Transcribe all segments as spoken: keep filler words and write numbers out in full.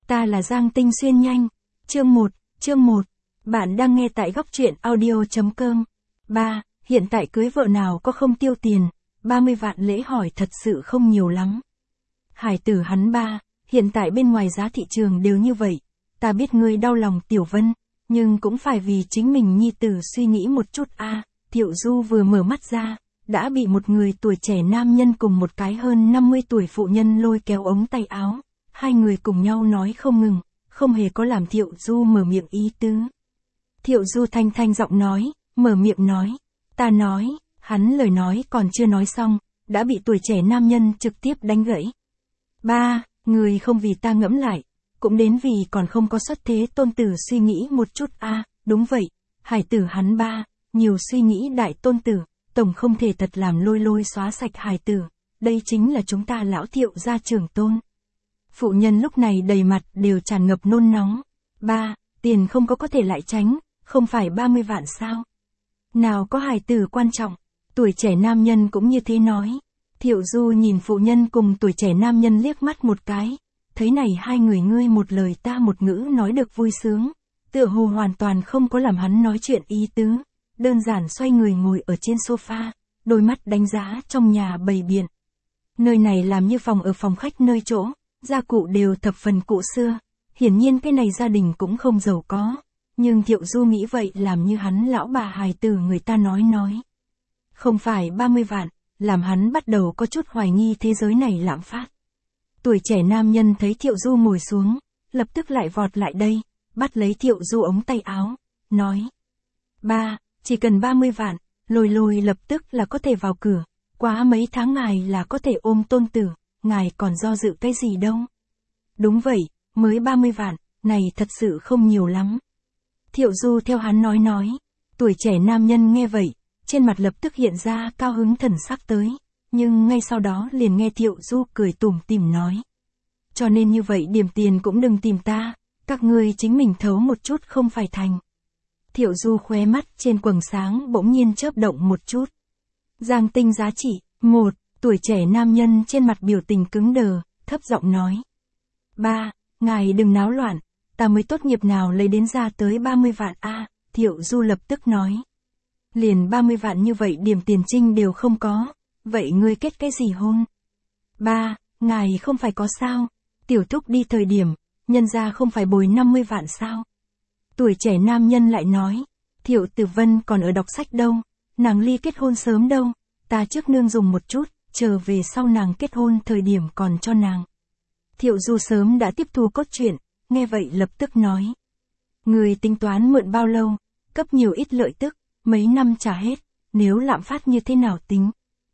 Ta là Giang Tinh Xuyên nhanh. Chương một, chương một. Bạn đang nghe tại góc truyện audio chấm com. ba. Hiện tại cưới vợ nào có không tiêu tiền, ba mươi vạn lễ hỏi thật sự không nhiều lắm. Hải tử hắn ba, hiện tại bên ngoài giá thị trường đều như vậy. Ta biết ngươi đau lòng Tiểu Vân, nhưng cũng phải vì chính mình nhi tử suy nghĩ một chút a. À, Thiệu Du vừa mở mắt ra, đã bị một người tuổi trẻ nam nhân cùng một cái hơn năm mươi tuổi phụ nhân lôi kéo ống tay áo. Hai người cùng nhau nói không ngừng, không hề có làm Thiệu Du mở miệng ý tứ. Thiệu Du thanh thanh giọng nói, mở miệng nói, ta nói, hắn lời nói còn chưa nói xong, đã bị tuổi trẻ nam nhân trực tiếp đánh gãy. Ba, người không vì ta ngẫm lại, cũng đến vì còn không có xuất thế tôn tử suy nghĩ một chút a. À, đúng vậy, hải tử hắn ba, nhiều suy nghĩ đại tôn tử, tổng không thể thật làm lôi lôi xóa sạch hải tử, đây chính là chúng ta lão Thiệu gia trưởng tôn. Phụ nhân lúc này đầy mặt đều tràn ngập nôn nóng. Ba, tiền không có có thể lại tránh, không phải ba mươi vạn sao? Nào có hài tử quan trọng, tuổi trẻ nam nhân cũng như thế nói. Thiệu Du nhìn phụ nhân cùng tuổi trẻ nam nhân liếc mắt một cái, thấy này hai người ngươi một lời ta một ngữ nói được vui sướng, tựa hồ hoàn toàn không có làm hắn nói chuyện ý tứ, đơn giản xoay người ngồi ở trên sofa, đôi mắt đánh giá trong nhà bày biện. Nơi này làm như phòng ở phòng khách nơi chỗ, gia cụ đều thập phần cũ xưa, hiển nhiên cái này gia đình cũng không giàu có, nhưng Thiệu Du nghĩ vậy làm như hắn lão bà hài tử người ta nói nói. Không phải ba mươi vạn, làm hắn bắt đầu có chút hoài nghi thế giới này lạm phát. Tuổi trẻ nam nhân thấy Thiệu Du ngồi xuống, lập tức lại vọt lại đây, bắt lấy Thiệu Du ống tay áo, nói. Ba, chỉ cần ba mươi vạn, lôi lôi lập tức là có thể vào cửa, quá mấy tháng ngài là có thể ôm tôn tử, ngài còn do dự cái gì đâu. Đúng vậy, mới ba mươi vạn, này thật sự không nhiều lắm. Thiệu Du theo hắn nói nói, tuổi trẻ nam nhân nghe vậy, trên mặt lập tức hiện ra cao hứng thần sắc tới, nhưng ngay sau đó liền nghe Thiệu Du cười tủm tỉm nói. Cho nên như vậy điểm tiền cũng đừng tìm ta, các ngươi chính mình thấu một chút không phải thành. Thiệu Du khóe mắt trên quầng sáng bỗng nhiên chớp động một chút. Giang Tinh giá trị, một, tuổi trẻ nam nhân trên mặt biểu tình cứng đờ, thấp giọng nói. Ba, ngài đừng náo loạn, ta mới tốt nghiệp nào lấy đến ra tới ba mươi vạn a. À, Thiệu Du lập tức nói. Liền ba mươi vạn như vậy điểm tiền trinh đều không có, vậy ngươi kết cái gì hôn? Ba, ngài không phải có sao, tiểu thúc đi thời điểm, nhân ra không phải bồi năm mươi vạn sao? Tuổi trẻ nam nhân lại nói, Thiệu Tử Vân còn ở đọc sách đâu, nàng ly kết hôn sớm đâu, ta trước nương dùng một chút, chờ về sau nàng kết hôn thời điểm còn cho nàng. Thiệu Du sớm đã tiếp thu cốt truyện, nghe vậy lập tức nói. Người tính toán mượn bao lâu, cấp nhiều ít lợi tức, mấy năm trả hết, nếu lạm phát như thế nào tính?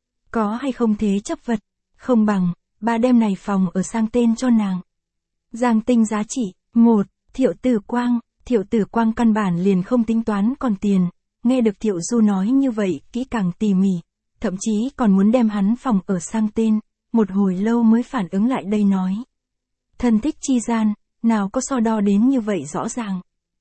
Có hay không thế chấp vật, không bằng, ba đem này phòng ở sang tên cho nàng. Giang Tinh giá trị, một, Thiệu Tử Quang, Thiệu Tử Quang căn bản liền không tính toán còn tiền, nghe được Thiệu Du nói như vậy, kỹ càng tỉ mỉ, thậm chí còn muốn đem hắn phòng ở sang tên, một hồi lâu mới phản ứng lại đây nói. Thân thích chi gian, nào có so đo đến như vậy rõ ràng.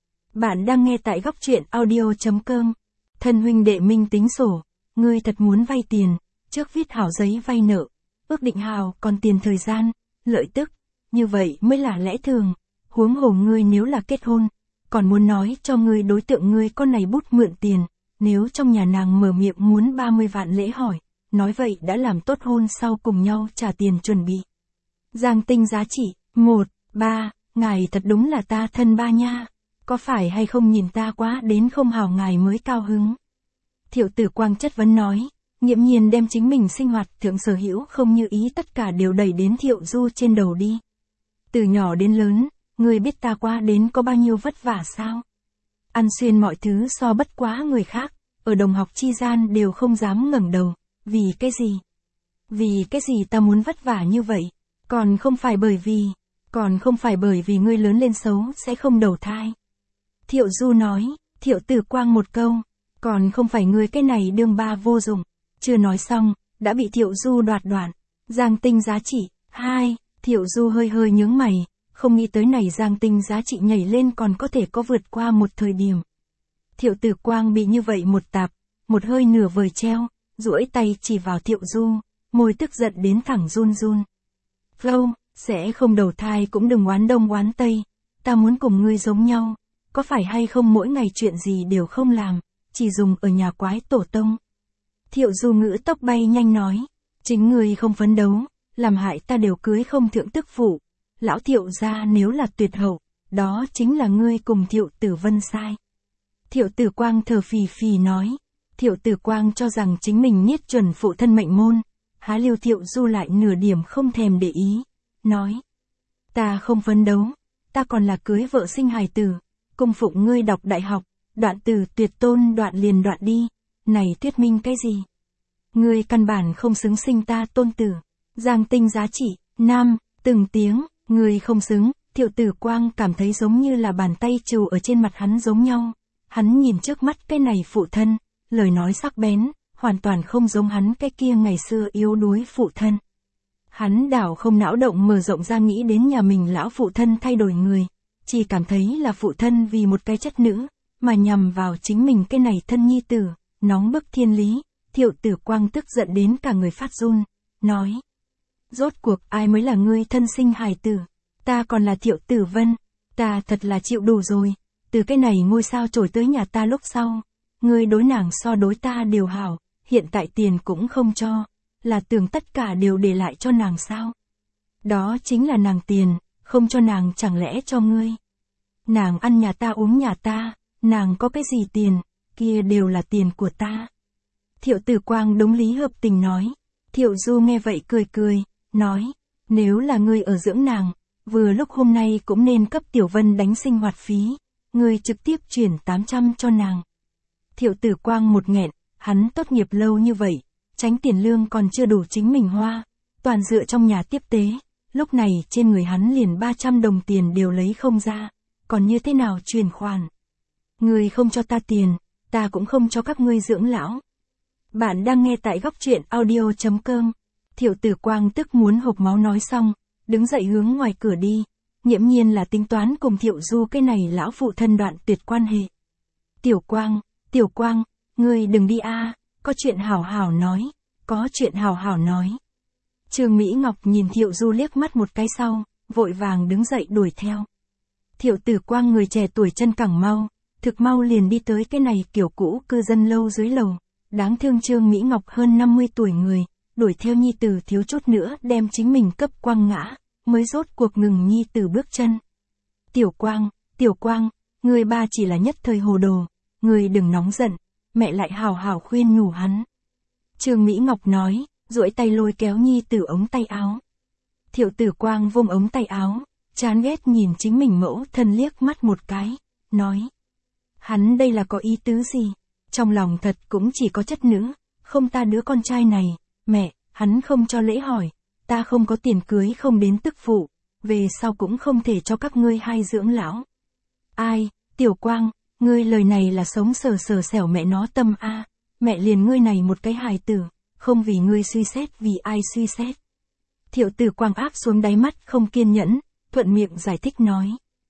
Bạn đang nghe tại góc truyện audio chấm com. Thân huynh đệ minh tính sổ, ngươi thật muốn vay tiền, trước viết hảo giấy vay nợ, ước định hào còn tiền thời gian, lợi tức, như vậy mới là lẽ thường, huống hồ ngươi nếu là kết hôn, còn muốn nói cho ngươi đối tượng ngươi con này bút mượn tiền, nếu trong nhà nàng mở miệng muốn ba mươi vạn lễ hỏi, nói vậy đã làm tốt hôn sau cùng nhau trả tiền chuẩn bị. Giang Tinh giá trị, một, ba, ngài thật đúng là ta thân ba nha, có phải hay không nhìn ta quá đến không hào ngài mới cao hứng. Thiệu Tử Quang chất vấn nói, nghiễm nhiên đem chính mình sinh hoạt thượng sở hữu không như ý tất cả đều đẩy đến Thiệu Du trên đầu đi. Từ nhỏ đến lớn, người biết ta qua đến có bao nhiêu vất vả sao? Ăn xuyên mọi thứ so bất quá người khác, ở đồng học chi gian đều không dám ngẩng đầu, vì cái gì? Vì cái gì ta muốn vất vả như vậy? Còn không phải bởi vì, còn không phải bởi vì ngươi lớn lên xấu sẽ không đầu thai. Thiệu Du nói, Thiệu Tử Quang một câu, còn không phải ngươi cái này đương ba vô dụng, chưa nói xong, đã bị Thiệu Du đoạt đoạn. Giang Tinh giá trị, hai, Thiệu Du hơi hơi nhướng mày, không nghĩ tới này Giang Tinh giá trị nhảy lên còn có thể có vượt qua một thời điểm. Thiệu Tử Quang bị như vậy một tạp, một hơi nửa vời treo, duỗi tay chỉ vào Thiệu Du, môi tức giận đến thẳng run run. Flow, Sẽ không đầu thai cũng đừng oán đông oán tây, ta muốn cùng ngươi giống nhau, có phải hay không mỗi ngày chuyện gì đều không làm, chỉ dùng ở nhà quái tổ tông. Thiệu Du ngữ tốc bay nhanh nói, chính ngươi không phấn đấu, làm hại ta đều cưới không thượng tức phụ, lão Thiệu gia nếu là tuyệt hậu, đó chính là ngươi cùng Thiệu Tử Vân sai. Thiệu Tử Quang thở phì phì nói, Thiệu Tử Quang cho rằng chính mình niết chuẩn phụ thân mệnh môn, há liêu Thiệu Du lại nửa điểm không thèm để ý, nói, ta không phấn đấu, ta còn là cưới vợ sinh hài tử, cung phụng ngươi đọc đại học, đoạn từ tuyệt tôn đoạn liền đoạn đi, này thuyết minh cái gì? Ngươi căn bản không xứng sinh ta tôn tử, giang tinh giá trị, nam, từng tiếng, ngươi không xứng, Thiệu Tử Quang cảm thấy giống như là bàn tay trù ở trên mặt hắn giống nhau, hắn nhìn trước mắt cái này phụ thân, lời nói sắc bén, hoàn toàn không giống hắn cái kia ngày xưa yếu đuối phụ thân. Hắn đảo không não động mở rộng ra nghĩ đến nhà mình lão phụ thân thay đổi người, chỉ cảm thấy là phụ thân vì một cái chất nữ, mà nhằm vào chính mình cái này thân nhi tử, nóng bức thiên lý. Thiệu Tử Quang tức giận đến cả người phát run, nói, rốt cuộc ai mới là ngươi thân sinh hài tử, ta còn là Thiệu Tử Vân, ta thật là chịu đủ rồi, từ cái này ngôi sao trổi tới nhà ta lúc sau, ngươi đối nàng so đối ta đều hảo, hiện tại tiền cũng không cho, là tưởng tất cả đều để lại cho nàng sao? Đó chính là nàng tiền, không cho nàng chẳng lẽ cho ngươi? Nàng ăn nhà ta uống nhà ta, nàng có cái gì tiền, kia đều là tiền của ta. Thiệu Tử Quang đúng lý hợp tình nói. Thiệu Du nghe vậy cười cười, nói, nếu là ngươi ở dưỡng nàng, vừa lúc hôm nay cũng nên cấp Tiểu Vân đánh sinh hoạt phí, ngươi trực tiếp chuyển tám trăm cho nàng. Thiệu Tử Quang một nghẹn, hắn tốt nghiệp lâu như vậy, tránh tiền lương còn chưa đủ chính mình hoa, toàn dựa trong nhà tiếp tế, lúc này trên người hắn liền ba trăm đồng tiền đều lấy không ra, còn như thế nào chuyển khoản? Ngươi không cho ta tiền, ta cũng không cho các ngươi dưỡng lão. Bạn đang nghe tại góc truyện audio chấm com. Thiệu Tử Quang tức muốn hộc máu nói xong, đứng dậy hướng ngoài cửa đi, nghiễm nhiên là tính toán cùng Thiệu Du cái này lão phụ thân đoạn tuyệt quan hệ. Tiểu Quang, Tiểu Quang, ngươi đừng đi a, có chuyện hảo hảo nói, có chuyện hảo hảo nói. Trương Mỹ Ngọc nhìn Thiệu Du liếc mắt một cái sau, vội vàng đứng dậy đuổi theo. Thiệu Tử Quang người trẻ tuổi chân cẳng mau, thực mau liền đi tới cái này kiểu cũ cư dân lâu dưới lầu. Đáng thương Trương Mỹ Ngọc hơn năm mươi tuổi người, đuổi theo nhi tử thiếu chút nữa đem chính mình cấp quăng ngã, mới rốt cuộc ngừng nhi tử bước chân. Tiểu Quang, Tiểu Quang, người ba chỉ là nhất thời hồ đồ, người đừng nóng giận, mẹ lại hào hào khuyên nhủ hắn. Trương Mỹ Ngọc nói, duỗi tay lôi kéo nhi tử ống tay áo. Thiệu Tử Quang vung ống tay áo, chán ghét nhìn chính mình mẫu thân liếc mắt một cái, nói. Hắn đây là có ý tứ gì? Trong lòng thật cũng chỉ có chất nữ, không ta đứa con trai này, mẹ, hắn không cho lễ hỏi, ta không có tiền cưới không đến tức phụ, về sau cũng không thể cho các ngươi hai dưỡng lão. Ai, Tiểu Quang, ngươi lời này là sống sờ sờ xẻo mẹ nó tâm a, mẹ liền ngươi này một cái hài tử, không vì ngươi suy xét vì ai suy xét. Thiệu Tử Quang áp xuống đáy mắt không kiên nhẫn, thuận miệng giải thích nói.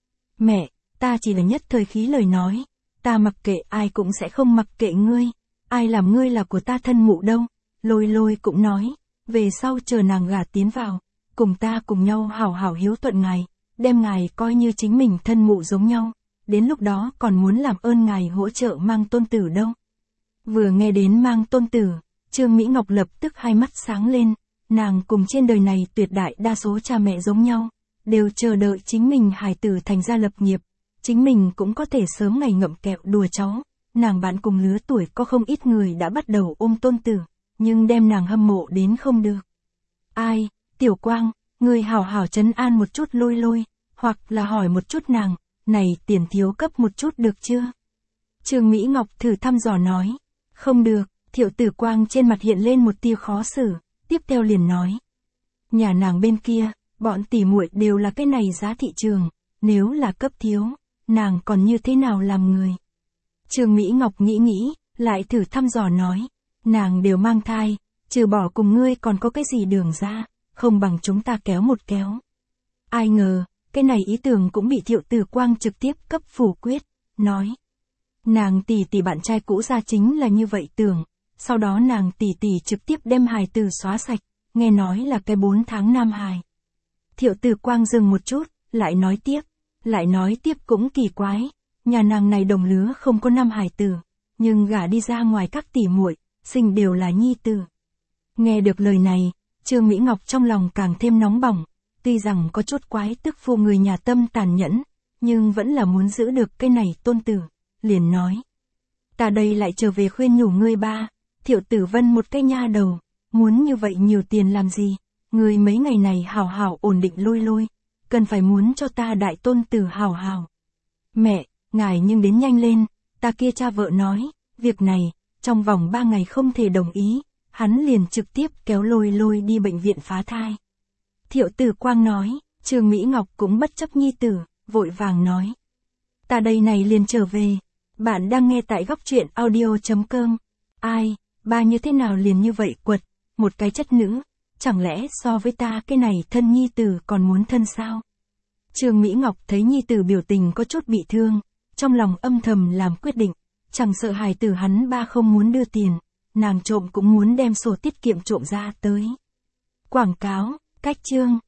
Mẹ, ta chỉ là nhất thời khí lời nói. Ta mặc kệ ai cũng sẽ không mặc kệ ngươi, ai làm ngươi là của ta thân mụ đâu, Lôi Lôi cũng nói, về sau chờ nàng gả tiến vào, cùng ta cùng nhau hảo hảo hiếu thuận ngài, đem ngài coi như chính mình thân mụ giống nhau, đến lúc đó còn muốn làm ơn ngài hỗ trợ mang tôn tử đâu. Vừa nghe đến mang tôn tử, Trương Mỹ Ngọc lập tức hai mắt sáng lên, nàng cùng trên đời này tuyệt đại đa số cha mẹ giống nhau, đều chờ đợi chính mình hài tử thành gia lập nghiệp. Chính mình cũng có thể sớm ngày ngậm kẹo đùa cháu, nàng bạn cùng lứa tuổi có không ít người đã bắt đầu ôm tôn tử, nhưng đem nàng hâm mộ đến không được. Ai, Tiểu Quang, người hảo hảo trấn an một chút Lôi Lôi, hoặc là hỏi một chút nàng, này tiền thiếu cấp một chút được chưa? Trương Mỹ Ngọc thử thăm dò nói, không được, Thiệu Tử Quang trên mặt hiện lên một tia khó xử, tiếp theo liền nói. Nhà nàng bên kia, bọn tỉ muội đều là cái này giá thị trường, nếu là cấp thiếu. Nàng còn như thế nào làm người? Trương Mỹ Ngọc nghĩ nghĩ, lại thử thăm dò nói, nàng đều mang thai, trừ bỏ cùng ngươi còn có cái gì đường ra, không bằng chúng ta kéo một kéo. Ai ngờ, cái này ý tưởng cũng bị Thiệu Tử Quang trực tiếp cấp phủ quyết, nói. Nàng tỷ tỷ bạn trai cũ ra chính là như vậy tưởng, sau đó nàng tỷ tỷ trực tiếp đem hài tử xóa sạch, nghe nói là cái bốn tháng nam hài. Thiệu Từ Quang dừng một chút, lại nói tiếp, lại nói tiếp cũng kỳ quái, nhà nàng này đồng lứa không có năm hài tử, nhưng gả đi ra ngoài các tỷ muội, sinh đều là nhi tử. Nghe được lời này, Trương Mỹ Ngọc trong lòng càng thêm nóng bỏng, tuy rằng có chút quái tức phụ người nhà tâm tàn nhẫn, nhưng vẫn là muốn giữ được cái này tôn tử, liền nói. Ta đây lại trở về khuyên nhủ ngươi ba, Thiệu Tử Vân một cái nha đầu, muốn như vậy nhiều tiền làm gì, ngươi mấy ngày này hào hào ổn định lôi lôi, cần phải muốn cho ta đại tôn tử hào hào. Mẹ, ngài nhưng đến nhanh lên, ta kia cha vợ nói, việc này, trong vòng ba ngày không thể đồng ý, hắn liền trực tiếp kéo lôi lôi đi bệnh viện phá thai. Thiệu Từ Quang nói, Trương Mỹ Ngọc cũng bất chấp nhi tử, vội vàng nói. Ta đây này liền trở về, bạn đang nghe tại góc truyện audio.com. Ai, ba như thế nào liền như vậy quật, một cái chất nữ, chẳng lẽ so với ta cái này thân nhi tử còn muốn thân sao? Trương Mỹ Ngọc thấy nhi tử biểu tình có chút bị thương, trong lòng âm thầm làm quyết định, chẳng sợ hài tử hắn ba không muốn đưa tiền, nàng trộm cũng muốn đem sổ tiết kiệm trộm ra tới. Quảng cáo, cách chương.